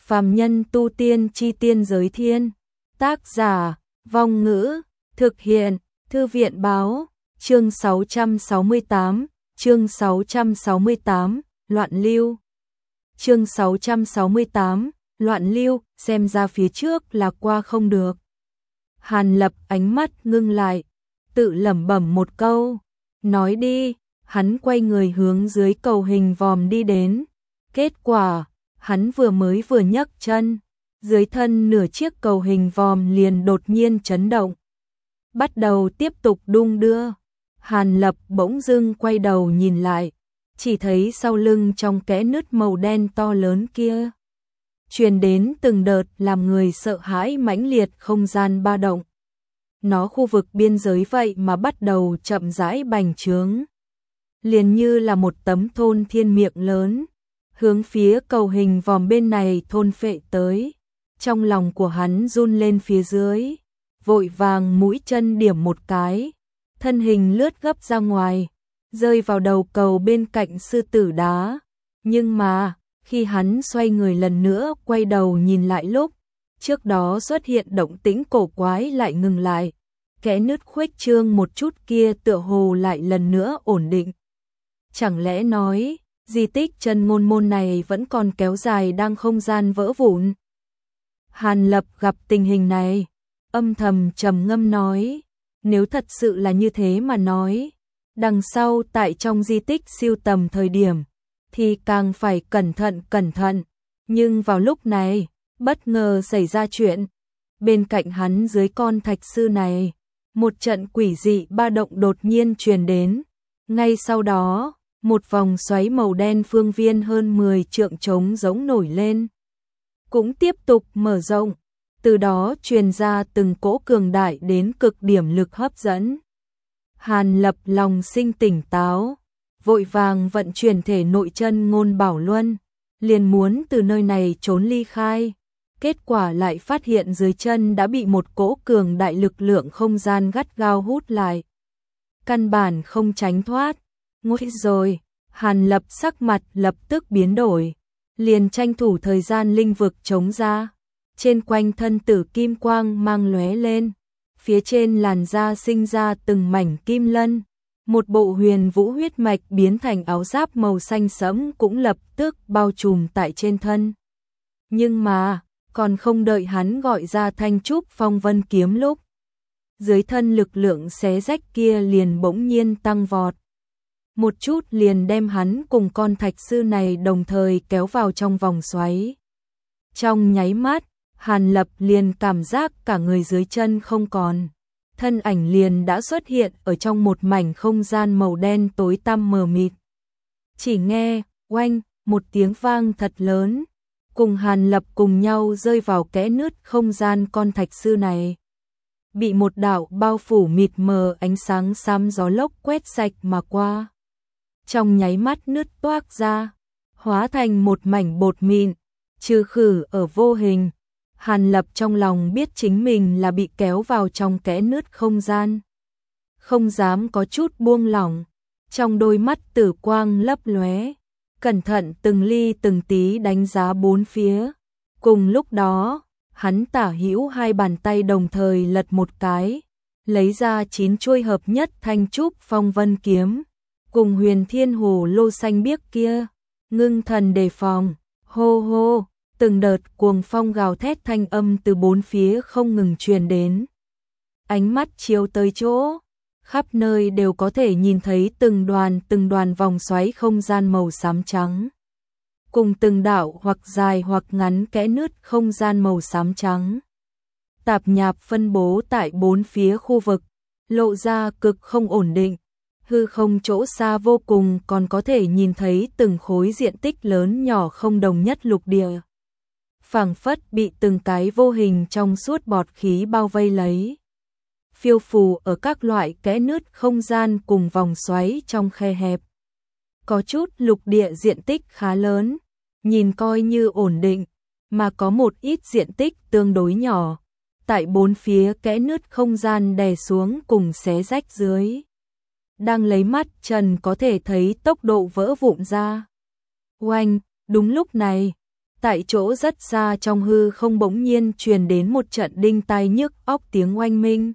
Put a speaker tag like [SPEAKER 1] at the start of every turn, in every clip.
[SPEAKER 1] Phàm nhân tu tiên chi tiên giới thiên. Tác giả, Vong Ngữ, thực hiện, Thư viện báo, chương 668, Loạn Lưu. Chương 668, Loạn Lưu, xem ra phía trước là qua không được. Hàn Lập ánh mắt ngưng lại, tự lẩm bẩm một câu, nói đi, hắn quay người hướng dưới cầu hình vòm đi đến. Kết quả, hắn vừa nhấc chân, dưới thân nửa chiếc cầu hình vòm liền đột nhiên chấn động, bắt đầu tiếp tục đung đưa. Hàn Lập bỗng dưng quay đầu nhìn lại, chỉ thấy sau lưng trong kẽ nứt màu đen to lớn kia truyền đến từng đợt làm người sợ hãi mãnh liệt không gian ba động. Nó khu vực biên giới vậy mà bắt đầu chậm rãi bành trướng, liền như là một tấm thôn thiên miệng lớn, hướng phía cầu hình vòm bên này thôn phệ tới. Trong lòng của hắn run lên phía dưới, vội vàng mũi chân điểm một cái, thân hình lướt gấp ra ngoài, rơi vào đầu cầu bên cạnh sư tử đá. Nhưng mà, khi hắn xoay người lần nữa quay đầu nhìn lại lúc, trước đó xuất hiện động tĩnh cổ quái lại ngừng lại, kẽ nứt khuếch trương một chút kia tựa hồ lại lần nữa ổn định. Chẳng lẽ nói, di tích chân ngôn môn này vẫn còn kéo dài đang không gian vỡ vụn? Hàn Lập gặp tình hình này, âm thầm trầm ngâm nói, nếu thật sự là như thế mà nói, đằng sau tại trong di tích siêu tầm thời điểm, thì càng phải cẩn thận. Nhưng vào lúc này, bất ngờ xảy ra chuyện. Bên cạnh hắn dưới con thạch sư này, một trận quỷ dị ba động đột nhiên truyền đến. Ngay sau đó, một vòng xoáy màu đen phương viên hơn 10 trượng trống giống nổi lên, cũng tiếp tục mở rộng, từ đó truyền ra từng cỗ cường đại đến cực điểm lực hấp dẫn. Hàn Lập lòng sinh tỉnh táo, vội vàng vận chuyển thể nội chân ngôn bảo luân, liền muốn từ nơi này trốn ly khai. Kết quả lại phát hiện dưới chân đã bị một cỗ cường đại lực lượng không gian gắt gao hút lại, căn bản không tránh thoát. Nguy rồi, Hàn Lập sắc mặt lập tức biến đổi, liền tranh thủ thời gian linh vực chống ra, trên quanh thân tử kim quang mang lóe lên, phía trên làn da sinh ra từng mảnh kim lân, một bộ huyền vũ huyết mạch biến thành áo giáp màu xanh sẫm cũng lập tức bao trùm tại trên thân. Nhưng mà, còn không đợi hắn gọi ra thanh trúc phong vân kiếm lúc, dưới thân lực lượng xé rách kia liền bỗng nhiên tăng vọt, một chút liền đem hắn cùng con thạch sư này đồng thời kéo vào trong vòng xoáy. Trong nháy mắt, Hàn Lập liền cảm giác cả người dưới chân không còn, thân ảnh liền đã xuất hiện ở trong một mảnh không gian màu đen tối tăm mờ mịt. Chỉ nghe, oanh, một tiếng vang thật lớn, cùng Hàn Lập cùng nhau rơi vào kẽ nứt không gian con thạch sư này. Bị một đạo bao phủ mịt mờ ánh sáng xám gió lốc quét sạch mà qua. Trong nháy mắt nứt toác ra, hóa thành một mảnh bột mịn, trừ khử ở vô hình. Hàn Lập trong lòng biết chính mình là bị kéo vào trong kẽ nứt không gian, không dám có chút buông lỏng, trong đôi mắt tử quang lấp lóe, cẩn thận từng ly từng tí đánh giá bốn phía. Cùng lúc đó, hắn tả hữu hai bàn tay đồng thời lật một cái, lấy ra 9 chuôi hợp nhất thanh trúc phong vân kiếm, cùng huyền thiên hồ lô xanh biếc kia, ngưng thần đề phòng. Hô hô, từng đợt cuồng phong gào thét thanh âm từ bốn phía không ngừng truyền đến. Ánh mắt chiếu tới chỗ, khắp nơi đều có thể nhìn thấy từng đoàn vòng xoáy không gian màu xám trắng, cùng từng đạo hoặc dài hoặc ngắn kẽ nứt không gian màu xám trắng, tạp nhạp phân bố tại bốn phía khu vực, lộ ra cực không ổn định. Hư không chỗ xa vô cùng còn có thể nhìn thấy từng khối diện tích lớn nhỏ không đồng nhất lục địa, phảng phất bị từng cái vô hình trong suốt bọt khí bao vây lấy, phiêu phù ở các loại kẽ nứt không gian cùng vòng xoáy trong khe hẹp. Có chút lục địa diện tích khá lớn, nhìn coi như ổn định, mà có một ít diện tích tương đối nhỏ, tại bốn phía kẽ nứt không gian đè xuống cùng xé rách dưới, đang lấy mắt trần có thể thấy tốc độ vỡ vụn ra. Oanh, đúng lúc này, Tại chỗ rất xa trong hư không bỗng nhiên truyền đến một trận đinh tai nhức óc tiếng oanh minh.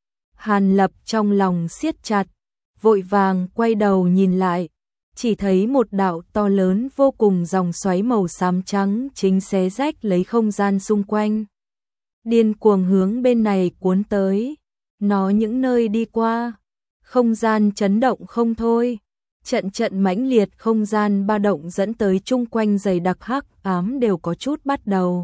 [SPEAKER 1] Hàn Lập trong lòng siết chặt, vội vàng quay đầu nhìn lại, chỉ thấy một đạo to lớn vô cùng dòng xoáy màu xám trắng chính xé rách lấy không gian xung quanh. Điên cuồng hướng bên này cuốn tới, nó những nơi đi qua, không gian chấn động không thôi. Trận trận mãnh liệt không gian ba động dẫn tới chung quanh dày đặc hắc ám đều có chút bắt đầu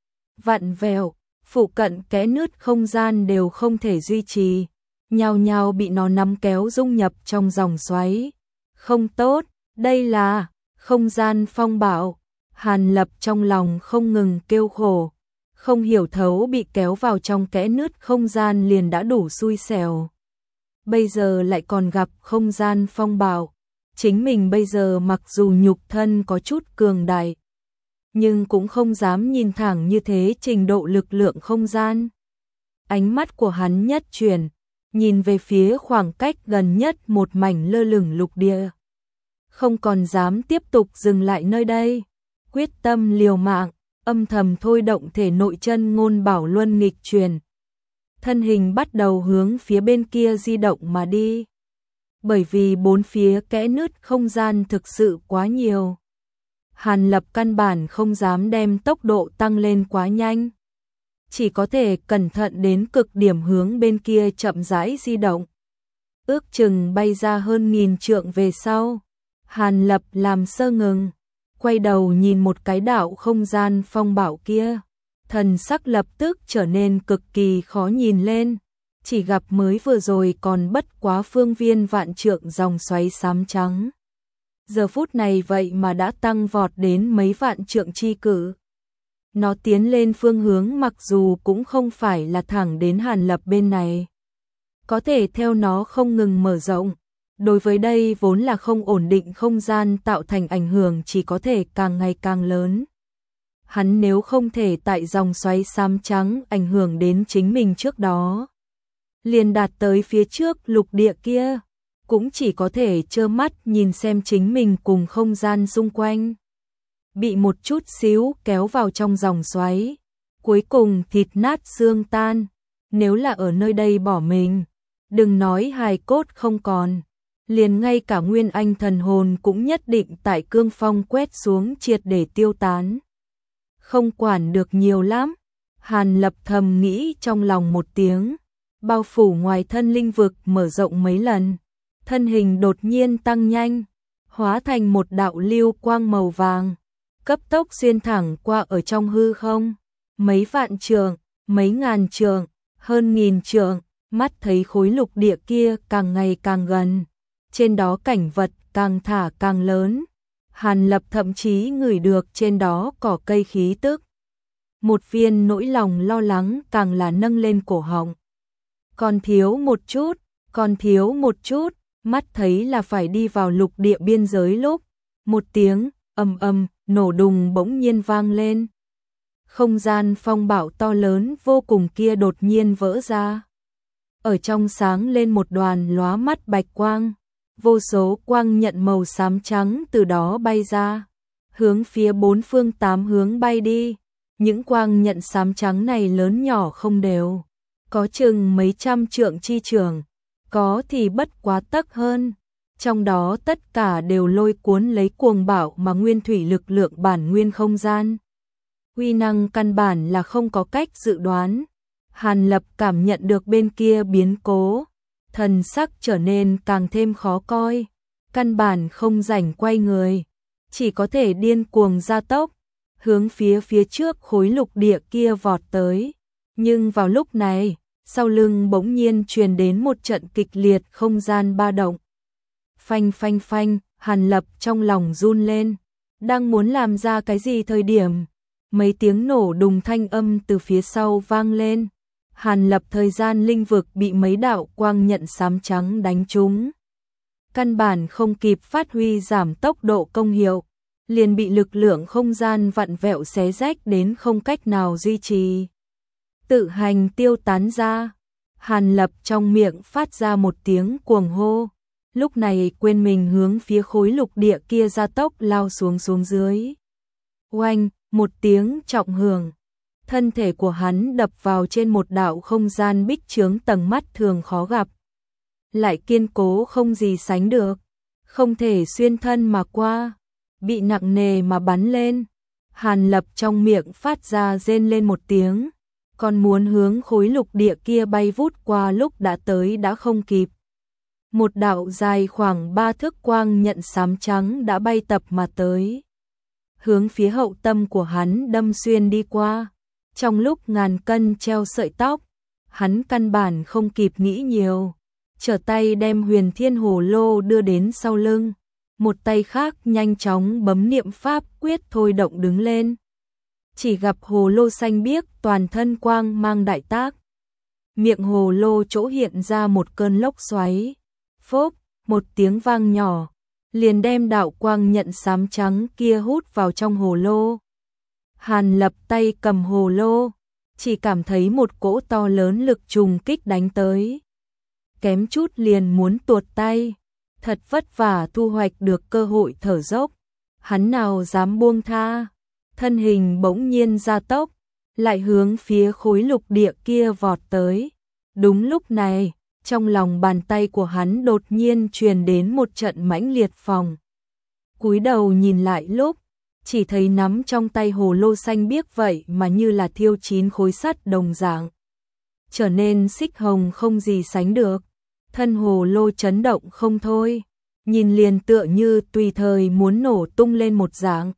[SPEAKER 1] vặn vẹo, phụ cận kẽ nứt không gian đều không thể duy trì, nhao nhao bị nó nắm kéo dung nhập trong dòng xoáy. Không tốt, đây là không gian phong bạo. Hàn Lập trong lòng không ngừng kêu khổ, không hiểu thấu bị kéo vào trong kẽ nứt không gian liền đã đủ xui xẻo. Bây giờ lại còn gặp không gian phong bạo. Chính mình bây giờ mặc dù nhục thân có chút cường đại, nhưng cũng không dám nhìn thẳng như thế trình độ lực lượng không gian. Ánh mắt của hắn nhất chuyển, nhìn về phía khoảng cách gần nhất một mảnh lơ lửng lục địa. Không còn dám tiếp tục dừng lại nơi đây, quyết tâm liều mạng, âm thầm thôi động thể nội chân ngôn bảo luân nghịch truyền. Thân hình bắt đầu hướng phía bên kia di động mà đi. Bởi vì bốn phía kẽ nứt không gian thực sự quá nhiều. Hàn Lập căn bản không dám đem tốc độ tăng lên quá nhanh. Chỉ có thể cẩn thận đến cực điểm hướng bên kia chậm rãi di động. Ước chừng bay ra hơn 1000 trượng về sau. Hàn Lập làm sơ ngừng, quay đầu nhìn một cái đạo không gian phong bạo kia. Thần sắc lập tức trở nên cực kỳ khó nhìn lên. Chỉ gặp mới vừa rồi còn bất quá phương viên vạn trượng dòng xoáy xám trắng. Giờ phút này vậy mà đã tăng vọt đến mấy vạn trượng chi cự. Nó tiến lên phương hướng mặc dù cũng không phải là thẳng đến Hàn Lập bên này. Có thể theo nó không ngừng mở rộng. Đối với đây vốn là không ổn định không gian tạo thành ảnh hưởng chỉ có thể càng ngày càng lớn. Hắn nếu không thể tại dòng xoáy xám trắng ảnh hưởng đến chính mình trước đó, liền đạt tới phía trước lục địa kia, cũng chỉ có thể trơ mắt nhìn xem chính mình cùng không gian xung quanh bị một chút xíu kéo vào trong dòng xoáy, cuối cùng thịt nát xương tan. Nếu là ở nơi đây bỏ mình, đừng nói hài cốt không còn, liền ngay cả nguyên anh thần hồn cũng nhất định tại cương phong quét xuống triệt để tiêu tán. Không quản được nhiều lắm, Hàn Lập thầm nghĩ trong lòng một tiếng. Bao phủ ngoài thân linh vực mở rộng mấy lần, thân hình đột nhiên tăng nhanh, hóa thành một đạo lưu quang màu vàng, cấp tốc xuyên thẳng qua ở trong hư không, mấy vạn trượng, mấy ngàn trượng, hơn 1000 trượng, mắt thấy khối lục địa kia càng ngày càng gần, trên đó cảnh vật càng thả càng lớn. Hàn Lập thậm chí ngửi được trên đó cỏ cây khí tức. Một viên nỗi lòng lo lắng càng là nâng lên cổ họng. Còn thiếu một chút, mắt thấy là phải đi vào lục địa biên giới lúc, một tiếng ầm ầm nổ đùng bỗng nhiên vang lên. Không gian phong bạo to lớn vô cùng kia đột nhiên vỡ ra. Ở trong sáng lên một đoàn lóa mắt bạch quang, vô số quang nhận màu xám trắng từ đó bay ra, hướng phía bốn phương tám hướng bay đi. Những quang nhận xám trắng này lớn nhỏ không đều, có chừng mấy trăm trượng chi trường, có thì bất quá tấc hơn. Trong đó tất cả đều lôi cuốn lấy cuồng bạo mà nguyên thủy lực lượng bản nguyên không gian. Uy năng căn bản là không có cách dự đoán. Hàn Lập cảm nhận được bên kia biến cố, thần sắc trở nên càng thêm khó coi, căn bản không rảnh quay người, chỉ có thể điên cuồng gia tốc, hướng phía trước khối lục địa kia vọt tới. Nhưng vào lúc này, sau lưng bỗng nhiên truyền đến một trận kịch liệt không gian ba động. Phanh phanh phanh, Hàn Lập trong lòng run lên, đang muốn làm ra cái gì thời điểm, mấy tiếng nổ đùng thanh âm từ phía sau vang lên. Hàn Lập thời gian linh vực bị mấy đạo quang nhận xám trắng đánh trúng. Căn bản không kịp phát huy giảm tốc độ công hiệu, liền bị lực lượng không gian vặn vẹo xé rách đến không cách nào duy trì. Tự hành tiêu tán ra, Hàn Lập trong miệng phát ra một tiếng cuồng hô, lúc này quên mình hướng phía khối lục địa kia gia tốc lao xuống dưới. Oanh, một tiếng trọng hưởng, thân thể của hắn đập vào trên một đạo không gian bích chướng tầng mắt thường khó gặp, lại kiên cố không gì sánh được, không thể xuyên thân mà qua, bị nặng nề mà bắn lên. Hàn Lập trong miệng phát ra rên lên một tiếng, còn muốn hướng khối lục địa kia bay vút qua lúc đã tới đã không kịp. Một đạo dài khoảng 3 thước quang nhận xám trắng đã bay tập mà tới, hướng phía hậu tâm của hắn đâm xuyên đi qua. Trong lúc ngàn cân treo sợi tóc, hắn căn bản không kịp nghĩ nhiều, trở tay đem Huyền Thiên Hồ Lô đưa đến sau lưng, một tay khác nhanh chóng bấm niệm pháp quyết thôi động đứng lên. Chỉ gặp hồ lô xanh biếc toàn thân quang mang đại tác, miệng hồ lô chỗ hiện ra một cơn lốc xoáy, phốp, một tiếng vang nhỏ, liền đem đạo quang nhận xám trắng kia hút vào trong hồ lô. Hàn Lập tay cầm hồ lô, chỉ cảm thấy một cỗ to lớn lực trùng kích đánh tới, kém chút liền muốn tuột tay. Thật vất vả thu hoạch được cơ hội thở dốc, hắn nào dám buông tha, thân hình bỗng nhiên gia tốc, lại hướng phía khối lục địa kia vọt tới. Đúng lúc này, trong lòng bàn tay của hắn đột nhiên truyền đến một trận mãnh liệt phòng. Cúi đầu nhìn lại lúc, chỉ thấy nắm trong tay hồ lô xanh biếc vậy mà như là thiêu chín khối sắt đồng dạng, trở nên xích hồng không gì sánh được. Thân hồ lô chấn động không thôi, nhìn liền tựa như tùy thời muốn nổ tung lên một dạng.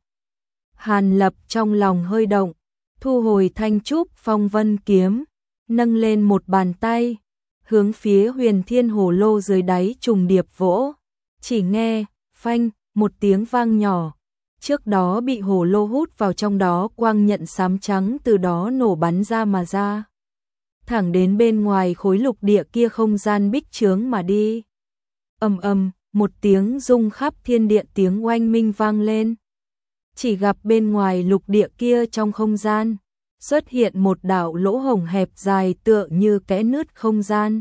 [SPEAKER 1] Hàn Lập trong lòng hơi động, thu hồi thanh trúc phong vân kiếm, nâng lên một bàn tay, hướng phía Huyền Thiên Hồ Lô dưới đáy trùng điệp vỗ. Chỉ nghe, phanh, một tiếng vang nhỏ, trước đó bị hồ lô hút vào trong đó quang nhận xám trắng từ đó nổ bắn ra mà ra, thẳng đến bên ngoài khối lục địa kia không gian bích chướng mà đi. Ầm ầm, một tiếng rung khắp thiên địa tiếng oanh minh vang lên. Chỉ gặp bên ngoài lục địa kia trong không gian, xuất hiện một đạo lỗ hổng hẹp dài tựa như kẽ nứt không gian.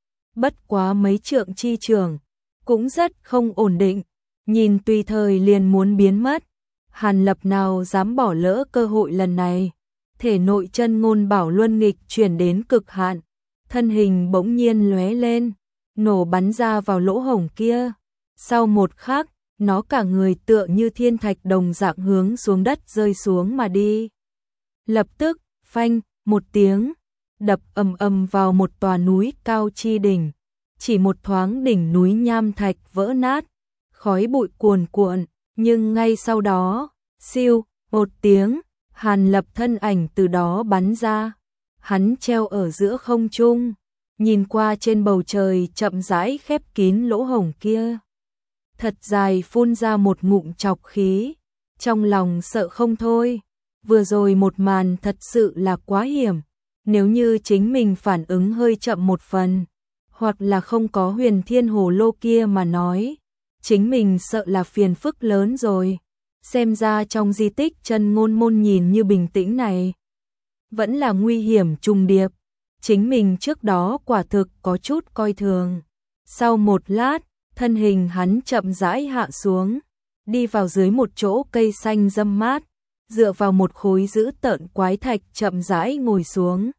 [SPEAKER 1] Bất quá mấy trượng chi trường, cũng rất không ổn định, nhìn tùy thời liền muốn biến mất. Hàn Lập nào dám bỏ lỡ cơ hội lần này. Thể nội chân ngôn bảo luân nghịch chuyển đến cực hạn, thân hình bỗng nhiên lóe lên, nổ bắn ra vào lỗ hổng kia. Sau một khắc, nó cả người tựa như thiên thạch đồng dạng hướng xuống đất rơi xuống mà đi. Lập tức, phanh, một tiếng, đập ầm ầm vào một tòa núi cao chi đỉnh. Chỉ một thoáng đỉnh núi nham thạch vỡ nát, khói bụi cuồn cuộn, nhưng ngay sau đó, siêu, một tiếng, Hàn Lập thân ảnh từ đó bắn ra, hắn treo ở giữa không trung, nhìn qua trên bầu trời chậm rãi khép kín lỗ hổng kia. Thật dài phun ra một ngụm trọc khí, trong lòng sợ không thôi, vừa rồi một màn thật sự là quá hiểm, nếu như chính mình phản ứng hơi chậm một phần, hoặc là không có Huyền Thiên Hồ Lô kia mà nói, chính mình sợ là phiền phức lớn rồi. Xem ra trong di tích chân ngôn môn nhìn như bình tĩnh này, vẫn là nguy hiểm trùng điệp, chính mình trước đó quả thực có chút coi thường. Sau một lát, thân hình hắn chậm rãi hạ xuống, đi vào dưới một chỗ cây xanh râm mát, dựa vào một khối dữ tợn quái thạch chậm rãi ngồi xuống.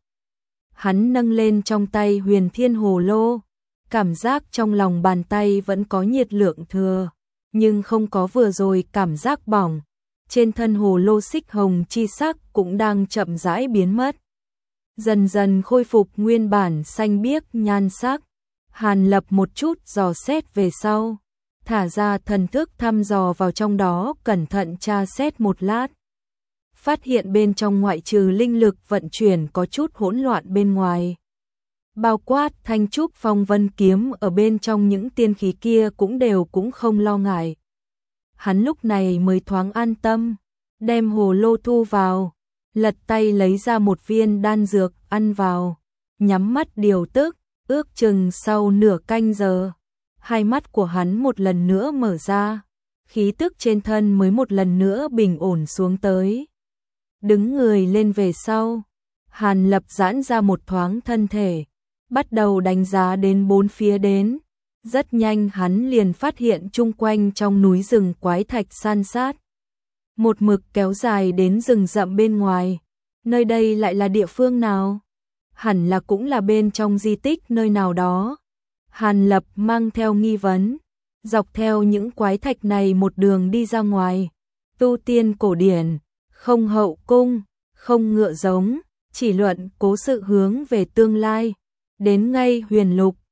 [SPEAKER 1] Hắn nâng lên trong tay Huyền Thiên Hồ Lô, cảm giác trong lòng bàn tay vẫn có nhiệt lượng thừa, nhưng không có vừa rồi cảm giác bỏng. Trên thân hồ lô xích hồng chi sắc cũng đang chậm rãi biến mất, dần dần khôi phục nguyên bản xanh biếc nhan sắc. Hàn Lập một chút dò xét về sau, thả ra thần thức thăm dò vào trong đó, cẩn thận tra xét một lát, phát hiện bên trong ngoại trừ linh lực vận chuyển có chút hỗn loạn bên ngoài, bao quát thanh trúc phong vân kiếm ở bên trong những tiên khí kia cũng không lo ngại. Hắn lúc này mới thoáng an tâm, đem hồ lô thu vào, lật tay lấy ra một viên đan dược ăn vào, nhắm mắt điều tức, ước chừng sau nửa canh giờ, hai mắt của hắn một lần nữa mở ra, khí tức trên thân mới một lần nữa bình ổn xuống tới. Đứng người lên về sau, Hàn Lập giãn ra một thoáng thân thể, bắt đầu đánh giá đến bốn phía đến. Rất nhanh hắn liền phát hiện chung quanh trong núi rừng quái thạch san sát. một mực kéo dài đến rừng rậm bên ngoài. Nơi đây lại là địa phương nào? Hẳn là cũng là bên trong di tích nơi nào đó. Hàn Lập mang theo nghi vấn, dọc theo những quái thạch này một đường đi ra ngoài. Tu tiên cổ điển, không hậu cung, không ngựa giống, chỉ luận cố sự hướng về tương lai. Đến ngay Huyền Lục,